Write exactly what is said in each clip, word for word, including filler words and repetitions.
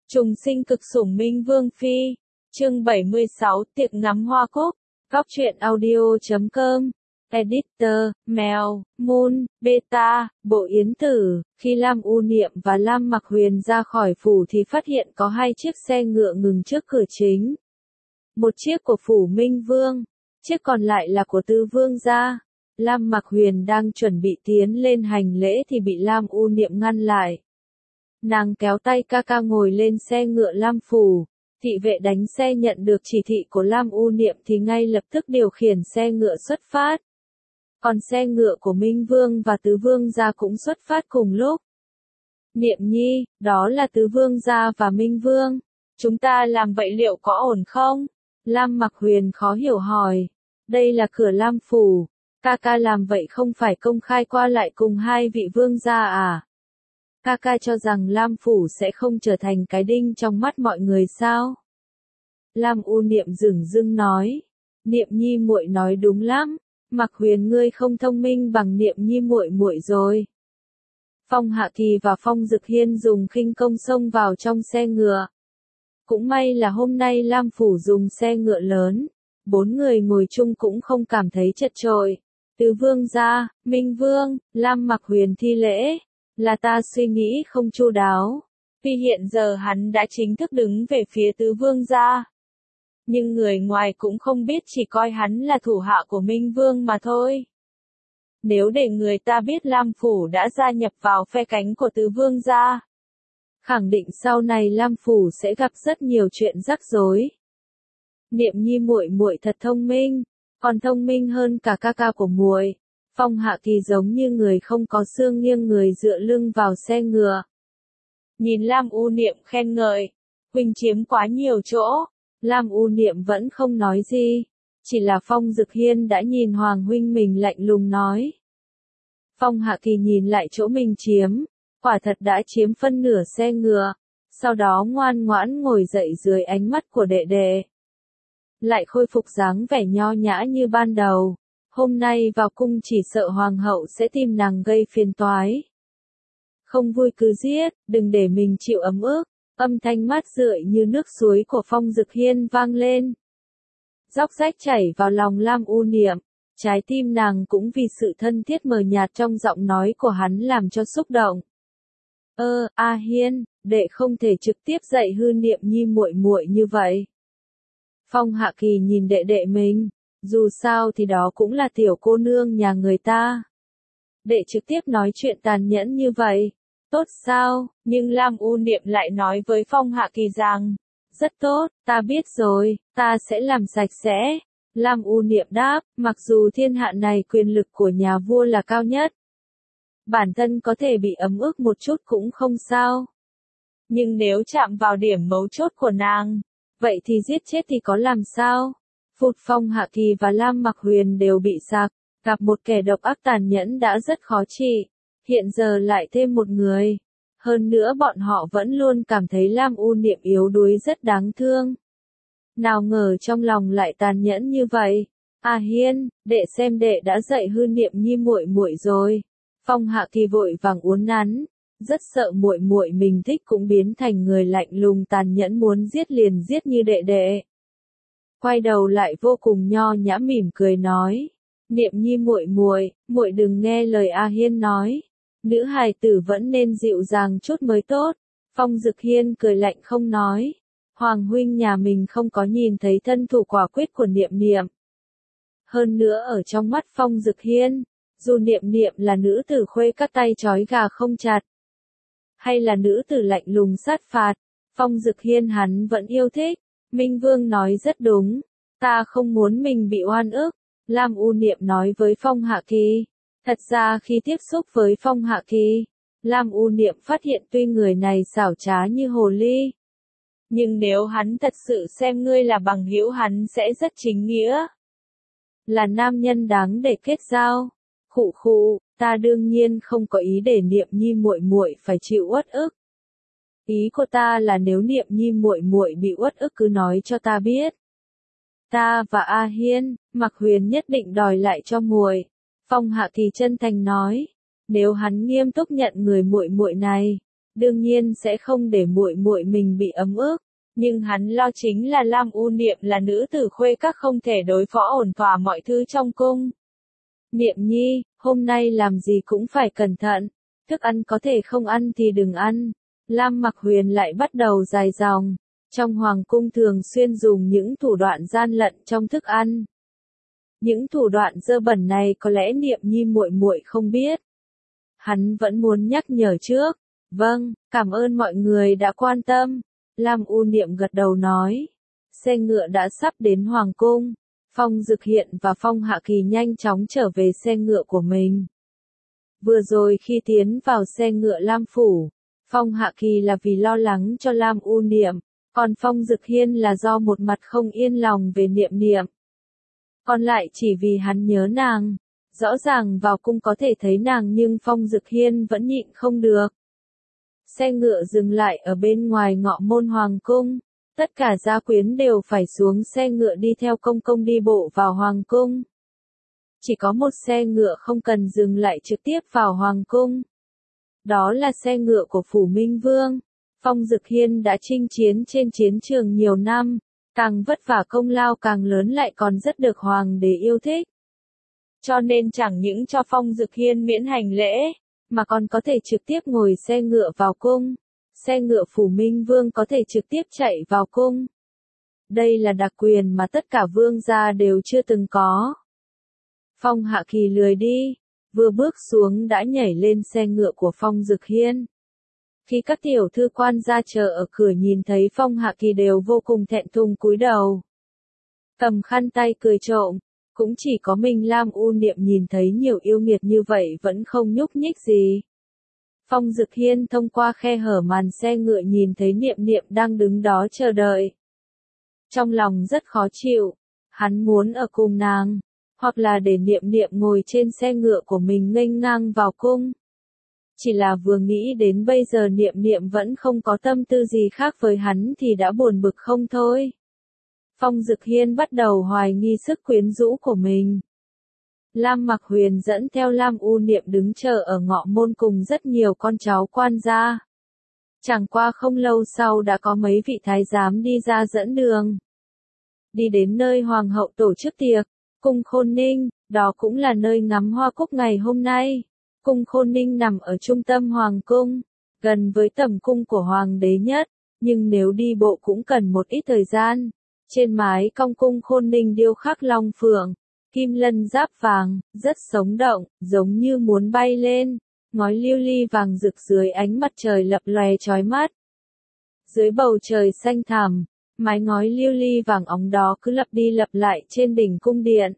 Trùng sinh cực sủng Minh Vương Phi. Chương bảy mươi sáu, tiệc ngắm hoa cúc. Góc truyện audio chấm com. Editor, Mèo, Moon, Beta, Bộ Yến Tử. Khi Lam U Niệm và Lam Mặc Huyền ra khỏi phủ thì phát hiện có hai chiếc xe ngựa ngừng trước cửa chính. Một chiếc của phủ Minh Vương, chiếc còn lại là của Tứ Vương gia. Lam Mặc Huyền đang chuẩn bị tiến lên hành lễ thì bị Lam U Niệm ngăn lại. Nàng kéo tay ca ca ngồi lên xe ngựa Lam phủ. Thị vệ đánh xe nhận được chỉ thị của Lam U Niệm thì ngay lập tức điều khiển xe ngựa xuất phát. Còn xe ngựa của Minh Vương và Tứ Vương gia cũng xuất phát cùng lúc. Niệm nhi, đó là Tứ Vương gia và Minh Vương. Chúng ta làm vậy liệu có ổn không? Lam Mặc Huyền khó hiểu hỏi. Đây là cửa Lam phủ. Ca ca làm vậy không phải công khai qua lại cùng hai vị vương gia à? Ca ca cho rằng Lam phủ sẽ không trở thành cái đinh trong mắt mọi người sao? Lam U Niệm dửng dưng nói. Niệm nhi muội nói đúng lắm. Mặc Huyền ngươi không thông minh bằng Niệm nhi muội muội rồi. Phong Hạ Kỳ và Phong Dực Hiên dùng khinh công xông vào trong xe ngựa. Cũng may là hôm nay Lam phủ dùng xe ngựa lớn. Bốn người ngồi chung cũng không cảm thấy chật chội. Tứ Vương gia, Minh Vương, Lam Mặc Huyền thi lễ. Là ta suy nghĩ không chu đáo. Vì hiện giờ hắn đã chính thức đứng về phía Tứ Vương gia. Nhưng người ngoài cũng không biết chỉ coi hắn là thủ hạ của Minh Vương mà thôi. Nếu để người ta biết Lam phủ đã gia nhập vào phe cánh của Tứ Vương gia, khẳng định sau này Lam phủ sẽ gặp rất nhiều chuyện rắc rối. Niệm nhi muội muội thật thông minh, còn thông minh hơn cả ca ca của muội. Phong Hạ Kỳ giống như người không có xương nghiêng người dựa lưng vào xe ngựa. Nhìn Lam U Niệm khen ngợi, huynh chiếm quá nhiều chỗ. Lam U Niệm vẫn không nói gì, chỉ là Phong Dực Hiên đã nhìn Hoàng huynh mình lạnh lùng nói. Phong Hạ Kỳ nhìn lại chỗ mình chiếm, quả thật đã chiếm phân nửa xe ngựa, sau đó ngoan ngoãn ngồi dậy dưới ánh mắt của đệ đệ. Lại khôi phục dáng vẻ nho nhã như ban đầu. Hôm nay vào cung chỉ sợ hoàng hậu sẽ tìm nàng gây phiền toái. Không vui cứ giết, đừng để mình chịu ấm ức. Âm thanh mát rượi như nước suối của Phong Dực Hiên vang lên. Róc rách chảy vào lòng Lam U Niệm. Trái tim nàng cũng vì sự thân thiết mờ nhạt trong giọng nói của hắn làm cho xúc động. Ơ, A Hiên, đệ không thể trực tiếp dạy hư Niệm nhi muội muội như vậy. Phong Hạ Kỳ nhìn đệ đệ mình. Dù sao thì đó cũng là tiểu cô nương nhà người ta. Đệ trực tiếp nói chuyện tàn nhẫn như vậy. Tốt sao? Nhưng Lam U Niệm lại nói với Phong Hạ Kỳ rằng. Rất tốt, ta biết rồi, ta sẽ làm sạch sẽ. Lam U Niệm đáp, mặc dù thiên hạ này quyền lực của nhà vua là cao nhất. Bản thân có thể bị ấm ức một chút cũng không sao. Nhưng nếu chạm vào điểm mấu chốt của nàng, vậy thì giết chết thì có làm sao? Phụt Phong Hạ Kỳ và Lam Mặc Huyền đều bị sặc, gặp một kẻ độc ác tàn nhẫn đã rất khó trị, hiện giờ lại thêm một người. Hơn nữa bọn họ vẫn luôn cảm thấy Lam U Niệm yếu đuối rất đáng thương. Nào ngờ trong lòng lại tàn nhẫn như vậy. À Hiên, đệ xem đệ đã dạy hư Niệm nhi muội muội rồi. Phong Hạ Kỳ vội vàng uốn nắn, rất sợ muội muội mình thích cũng biến thành người lạnh lùng tàn nhẫn muốn giết liền giết như đệ đệ. Quay đầu lại vô cùng nho nhã mỉm cười nói, Niệm nhi muội muội, muội đừng nghe lời A Hiên nói, nữ hài tử vẫn nên dịu dàng chút mới tốt. Phong Dực Hiên cười lạnh không nói, Hoàng huynh nhà mình không có nhìn thấy thân thủ quả quyết của Niệm Niệm. Hơn nữa ở trong mắt Phong Dực Hiên, dù Niệm Niệm là nữ tử khuê các tay trói gà không chặt, hay là nữ tử lạnh lùng sát phạt, Phong Dực Hiên hắn vẫn yêu thích. Minh Vương nói rất đúng, ta không muốn mình bị oan ức. Lam U Niệm nói với Phong Hạ Kỳ. Thật ra khi tiếp xúc với Phong Hạ Kỳ, Lam U Niệm phát hiện tuy người này xảo trá như hồ ly, nhưng nếu hắn thật sự xem ngươi là bằng hữu hắn sẽ rất chính nghĩa. Là nam nhân đáng để kết giao. Khụ khụ, ta đương nhiên không có ý để Niệm nhi muội muội phải chịu uất ức. Ý của ta là nếu Niệm nhi muội muội bị uất ức cứ nói cho ta biết. Ta và A Hiên, Mặc Huyền nhất định đòi lại cho muội. Phong Hạ Kỳ chân thành nói, nếu hắn nghiêm túc nhận người muội muội này, đương nhiên sẽ không để muội muội mình bị ấm ức, nhưng hắn lo chính là Lam U Niệm là nữ tử khuê các không thể đối phó ổn thỏa mọi thứ trong cung. Niệm nhi, hôm nay làm gì cũng phải cẩn thận, thức ăn có thể không ăn thì đừng ăn. Lam Mặc Huyền lại bắt đầu dài dòng, trong hoàng cung thường xuyên dùng những thủ đoạn gian lận trong thức ăn. Những thủ đoạn dơ bẩn này có lẽ Niệm nhi muội muội không biết. Hắn vẫn muốn nhắc nhở trước. Vâng, cảm ơn mọi người đã quan tâm. Lam U Niệm gật đầu nói. Xe ngựa đã sắp đến hoàng cung. Phong Dực Hiện và Phong Hạ Kỳ nhanh chóng trở về xe ngựa của mình. Vừa rồi khi tiến vào xe ngựa Lam Phủ, Phong Hạ Kỳ là vì lo lắng cho Lam U Niệm, còn Phong Dực Hiên là do một mặt không yên lòng về Niệm Niệm. Còn lại chỉ vì hắn nhớ nàng. Rõ ràng vào cung có thể thấy nàng nhưng Phong Dực Hiên vẫn nhịn không được. Xe ngựa dừng lại ở bên ngoài ngọ môn hoàng cung. Tất cả gia quyến đều phải xuống xe ngựa đi theo công công đi bộ vào hoàng cung. Chỉ có một xe ngựa không cần dừng lại trực tiếp vào hoàng cung. Đó là xe ngựa của Phủ Minh Vương. Phong Dực Hiên đã chinh chiến trên chiến trường nhiều năm, càng vất vả công lao càng lớn lại còn rất được hoàng đế yêu thích. Cho nên chẳng những cho Phong Dực Hiên miễn hành lễ, mà còn có thể trực tiếp ngồi xe ngựa vào cung. Xe ngựa Phủ Minh Vương có thể trực tiếp chạy vào cung. Đây là đặc quyền mà tất cả vương gia đều chưa từng có. Phong Hạ Kỳ lười đi, vừa bước xuống đã nhảy lên xe ngựa của Phong Dực Hiên. Khi các tiểu thư quan gia chờ ở cửa nhìn thấy Phong Hạ Kỳ đều vô cùng thẹn thùng cúi đầu. Cầm khăn tay cười trộm, cũng chỉ có mình Lam U Niệm nhìn thấy nhiều yêu nghiệt như vậy vẫn không nhúc nhích gì. Phong Dực Hiên thông qua khe hở màn xe ngựa nhìn thấy Niệm Niệm đang đứng đó chờ đợi. Trong lòng rất khó chịu, hắn muốn ở cùng nàng, hoặc là để Niệm Niệm ngồi trên xe ngựa của mình nghênh ngang vào cung. Chỉ là vừa nghĩ đến bây giờ Niệm Niệm vẫn không có tâm tư gì khác với hắn thì đã buồn bực không thôi. Phong Dực Hiên bắt đầu hoài nghi sức quyến rũ của mình. Lam Mặc Huyền dẫn theo Lam U Niệm đứng chờ ở ngọ môn cùng rất nhiều con cháu quan gia. Chẳng qua không lâu sau đã có mấy vị thái giám đi ra dẫn đường. Đi đến nơi hoàng hậu tổ chức tiệc, cung Khôn Ninh, đó cũng là nơi ngắm hoa cúc ngày hôm nay. Cung Khôn Ninh nằm ở trung tâm hoàng cung, gần với tầm cung của hoàng đế nhất, nhưng nếu đi bộ cũng cần một ít thời gian. Trên mái cong cung Khôn Ninh điêu khắc long phượng, kim lân giáp vàng, rất sống động, giống như muốn bay lên, ngói lưu ly vàng rực dưới ánh mặt trời lập lòe chói mắt. Dưới bầu trời xanh thẳm, mái ngói lưu ly vàng óng đó cứ lặp đi lặp lại trên đỉnh cung điện.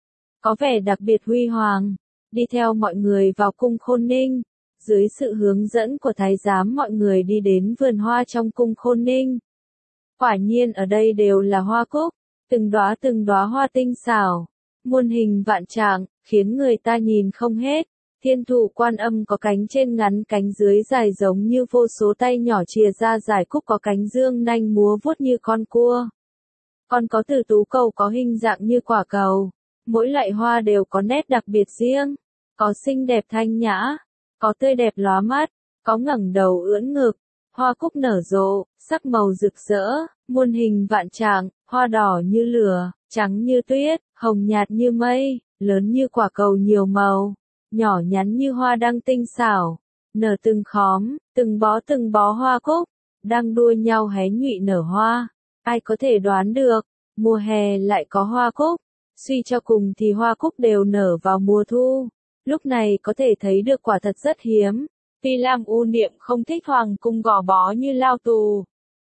Có vẻ đặc biệt huy hoàng, đi theo mọi người vào cung Khôn Ninh, dưới sự hướng dẫn của thái giám mọi người đi đến vườn hoa trong cung Khôn Ninh. Quả nhiên ở đây đều là hoa cúc, từng đóa từng đóa hoa tinh xảo, muôn hình vạn trạng, khiến người ta nhìn không hết. Thiên thụ Quan Âm có cánh trên ngắn cánh dưới dài giống như vô số tay nhỏ chìa ra giải cúc có cánh dương nanh múa vuốt như con cua. Còn có Tử Tú Cầu có hình dạng như quả cầu, mỗi loại hoa đều có nét đặc biệt riêng, có xinh đẹp thanh nhã, có tươi đẹp lóa mắt, có ngẩng đầu ưỡn ngực. Hoa cúc nở rộ, sắc màu rực rỡ, muôn hình vạn trạng, hoa đỏ như lửa, trắng như tuyết, hồng nhạt như mây, lớn như quả cầu nhiều màu, nhỏ nhắn như hoa đăng tinh xảo, nở từng khóm, từng bó từng bó hoa cúc, đang đua nhau hé nhụy nở hoa. Ai có thể đoán được, mùa hè lại có hoa cúc, suy cho cùng thì hoa cúc đều nở vào mùa thu, lúc này có thể thấy được quả thật rất hiếm. Tuy Lam U Niệm không thích hoàng cung gò bó như lao tù,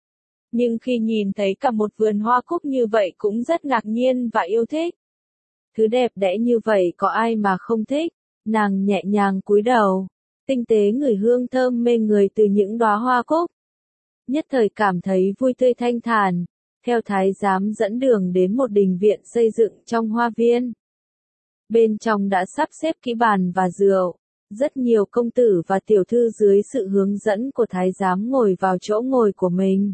nhưng khi nhìn thấy cả một vườn hoa cúc như vậy cũng rất ngạc nhiên và yêu thích. Thứ đẹp đẽ như vậy có ai mà không thích, nàng nhẹ nhàng cúi đầu, tinh tế ngửi hương thơm mê người từ những đóa hoa cúc. Nhất thời cảm thấy vui tươi thanh thản, theo thái giám dẫn đường đến một đình viện xây dựng trong hoa viên. Bên trong đã sắp xếp kỹ bàn và rượu. Rất nhiều công tử và tiểu thư dưới sự hướng dẫn của thái giám ngồi vào chỗ ngồi của mình.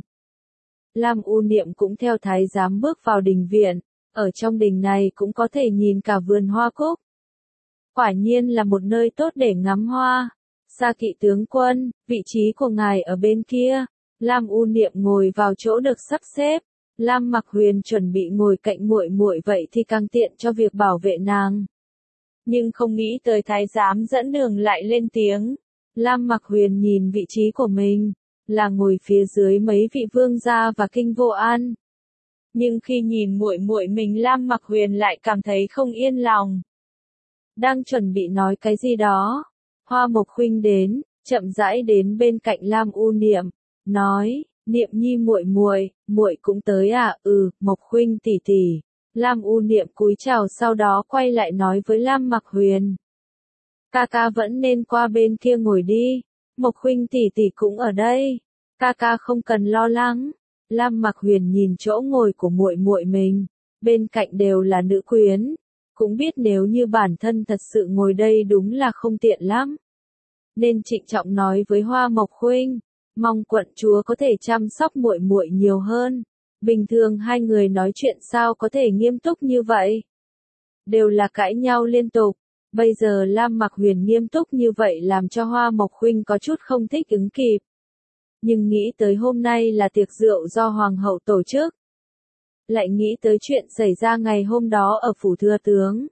Lam U Niệm cũng theo thái giám bước vào đình viện, ở trong đình này cũng có thể nhìn cả vườn hoa cúc. Quả nhiên là một nơi tốt để ngắm hoa. Sa Kỵ tướng quân, vị trí của ngài ở bên kia. Lam U Niệm ngồi vào chỗ được sắp xếp. Lam Mặc Huyền chuẩn bị ngồi cạnh muội muội vậy thì càng tiện cho việc bảo vệ nàng. Nhưng không nghĩ tới thái giám dẫn đường lại lên tiếng. Lam Mặc Huyền nhìn vị trí của mình, là ngồi phía dưới mấy vị vương gia và Kinh Vô An. Nhưng khi nhìn muội muội mình, Lam Mặc Huyền lại cảm thấy không yên lòng. Đang chuẩn bị nói cái gì đó, Hoa Mộc Khuynh đến, chậm rãi đến bên cạnh Lam U Niệm, nói: "Niệm Nhi muội muội, muội cũng tới à?" "Ừ, Mộc Khuynh tỷ tỷ." Lam U Niệm cúi chào, sau đó quay lại nói với Lam Mặc Huyền: "Ca ca vẫn nên qua bên kia ngồi đi, Mộc Khuynh tỷ tỷ cũng ở đây, ca ca không cần lo lắng." Lam Mặc Huyền nhìn chỗ ngồi của muội muội mình, bên cạnh đều là nữ quyến, cũng biết nếu như bản thân thật sự ngồi đây đúng là không tiện lắm. Nên trịnh trọng nói với Hoa Mộc Khuynh, mong quận chúa có thể chăm sóc muội muội nhiều hơn. Bình thường hai người nói chuyện sao có thể nghiêm túc như vậy? Đều là cãi nhau liên tục. Bây giờ Lam Mặc Huyền nghiêm túc như vậy làm cho Hoa Mộc Khuynh có chút không thích ứng kịp. Nhưng nghĩ tới hôm nay là tiệc rượu do Hoàng hậu tổ chức. Lại nghĩ tới chuyện xảy ra ngày hôm đó ở phủ thừa tướng.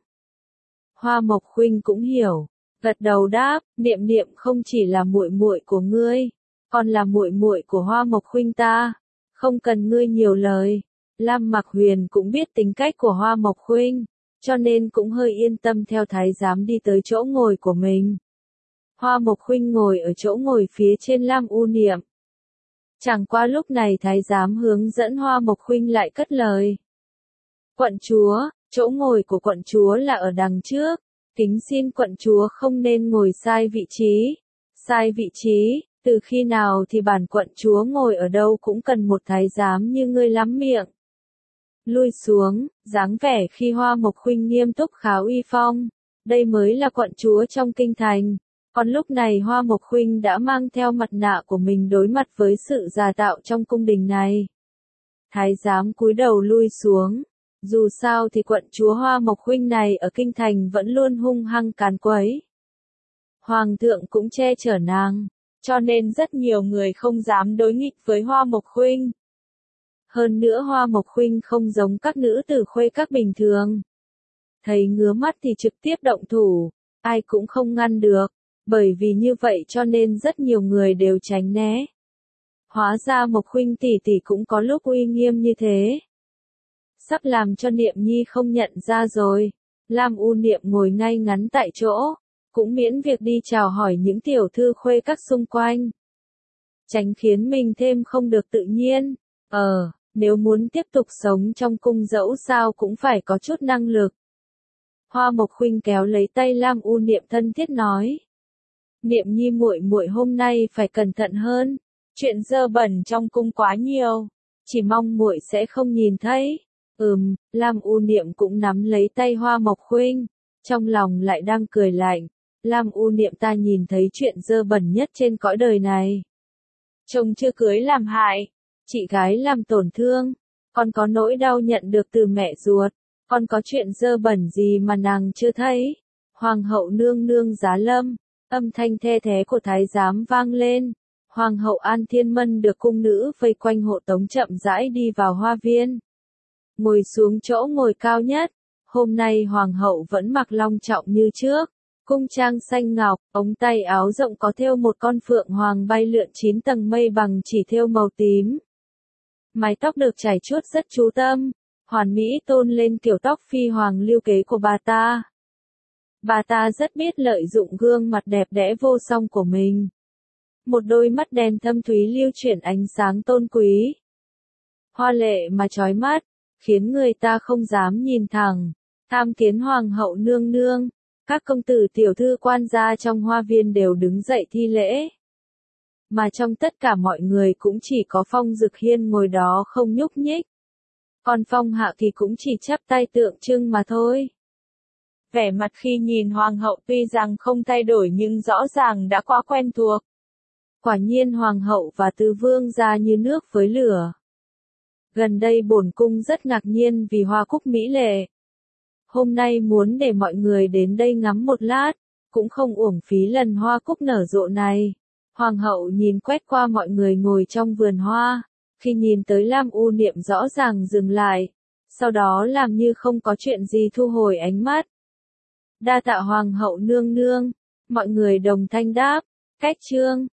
Hoa Mộc Khuynh cũng hiểu, gật đầu đáp, Niệm Niệm không chỉ là muội muội của ngươi, còn là muội muội của Hoa Mộc Khuynh ta, không cần ngươi nhiều lời. Lam Mặc Huyền cũng biết tính cách của Hoa Mộc Khuynh, cho nên cũng hơi yên tâm theo thái giám đi tới chỗ ngồi của mình. Hoa Mộc Khuynh ngồi ở chỗ ngồi phía trên Lam U Niệm. Chẳng qua lúc này thái giám hướng dẫn Hoa Mộc Khuynh lại cất lời. "Quận chúa, chỗ ngồi của quận chúa là ở đằng trước, kính xin quận chúa không nên ngồi sai vị trí." "Sai vị trí? Từ khi nào thì bản quận chúa ngồi ở đâu cũng cần một thái giám như ngươi lắm miệng." Lui xuống, dáng vẻ khi Hoa Mộc Khuynh nghiêm túc khá uy phong, đây mới là quận chúa trong kinh thành. Còn lúc này Hoa Mộc Khuynh đã mang theo mặt nạ của mình đối mặt với sự giả tạo trong cung đình này. Thái giám cúi đầu lui xuống. Dù sao thì quận chúa Hoa Mộc Khuynh này ở kinh thành vẫn luôn hung hăng càn quấy. Hoàng thượng cũng che chở nàng, cho nên rất nhiều người không dám đối nghịch với Hoa Mộc Khuynh. Hơn nữa Hoa Mộc Khuynh không giống các nữ tử khuê các bình thường. Thấy ngứa mắt thì trực tiếp động thủ, ai cũng không ngăn được. Bởi vì như vậy cho nên rất nhiều người đều tránh né. Hóa ra Mộc Khuynh tỷ tỷ cũng có lúc uy nghiêm như thế. Sắp làm cho Niệm Nhi không nhận ra rồi. Lam U Niệm ngồi ngay ngắn tại chỗ, cũng miễn việc đi chào hỏi những tiểu thư khuê các xung quanh. Tránh khiến mình thêm không được tự nhiên. Ờ, nếu muốn tiếp tục sống trong cung dẫu sao cũng phải có chút năng lực. Hoa Mộc Khuynh kéo lấy tay Lam U Niệm thân thiết nói. Niệm Nhi muội muội hôm nay phải cẩn thận hơn, chuyện dơ bẩn trong cung quá nhiều, chỉ mong muội sẽ không nhìn thấy. Ừm, Lam U Niệm cũng nắm lấy tay Hoa Mộc Khuynh, trong lòng lại đang cười lạnh. Lam U Niệm ta nhìn thấy chuyện dơ bẩn nhất trên cõi đời này. Chồng chưa cưới làm hại, chị gái làm tổn thương, còn có nỗi đau nhận được từ mẹ ruột, còn có chuyện dơ bẩn gì mà nàng chưa thấy. Hoàng hậu nương nương giá lâm. Âm thanh the thé của thái giám vang lên. Hoàng hậu An Thiên Mân được cung nữ vây quanh hộ tống chậm rãi đi vào hoa viên. Ngồi xuống chỗ ngồi cao nhất. Hôm nay hoàng hậu vẫn mặc long trọng như trước. Cung trang xanh ngọc, ống tay áo rộng có thêu một con phượng hoàng bay lượn chín tầng mây bằng chỉ thêu màu tím. Mái tóc được chải chuốt rất chú tâm, hoàn mỹ tôn lên kiểu tóc phi hoàng lưu kế của bà ta. Bà ta rất biết lợi dụng gương mặt đẹp đẽ vô song của mình. Một đôi mắt đen thâm thúy lưu chuyển ánh sáng tôn quý. Hoa lệ mà chói mắt, khiến người ta không dám nhìn thẳng. Tham kiến hoàng hậu nương nương, các công tử tiểu thư quan gia trong hoa viên đều đứng dậy thi lễ. Mà trong tất cả mọi người cũng chỉ có Phong Dực Hiên ngồi đó không nhúc nhích. Còn Phong Hạ Kỳ cũng chỉ chắp tay tượng trưng mà thôi. Vẻ mặt khi nhìn hoàng hậu tuy rằng không thay đổi nhưng rõ ràng đã quá quen thuộc. Quả nhiên hoàng hậu và tứ vương gia như nước với lửa. Gần đây bổn cung rất ngạc nhiên vì hoa cúc mỹ lệ. Hôm nay muốn để mọi người đến đây ngắm một lát, cũng không uổng phí lần hoa cúc nở rộ này. Hoàng hậu nhìn quét qua mọi người ngồi trong vườn hoa, khi nhìn tới Lam U Niệm rõ ràng dừng lại, sau đó làm như không có chuyện gì thu hồi ánh mắt. Đa tạ Hoàng hậu nương nương, mọi người đồng thanh đáp, cách trương.